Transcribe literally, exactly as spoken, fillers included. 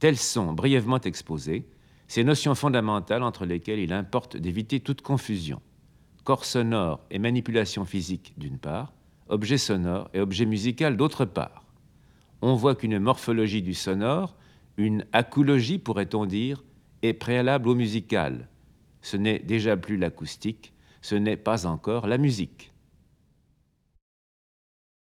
Telles sont, brièvement exposées, ces notions fondamentales entre lesquelles il importe d'éviter toute confusion. Corps sonore et manipulation physique d'une part, objet sonore et objet musical d'autre part. On voit qu'une morphologie du sonore, une acoologie pourrait-on dire, est préalable au musical. Ce n'est déjà plus l'acoustique, ce n'est pas encore la musique.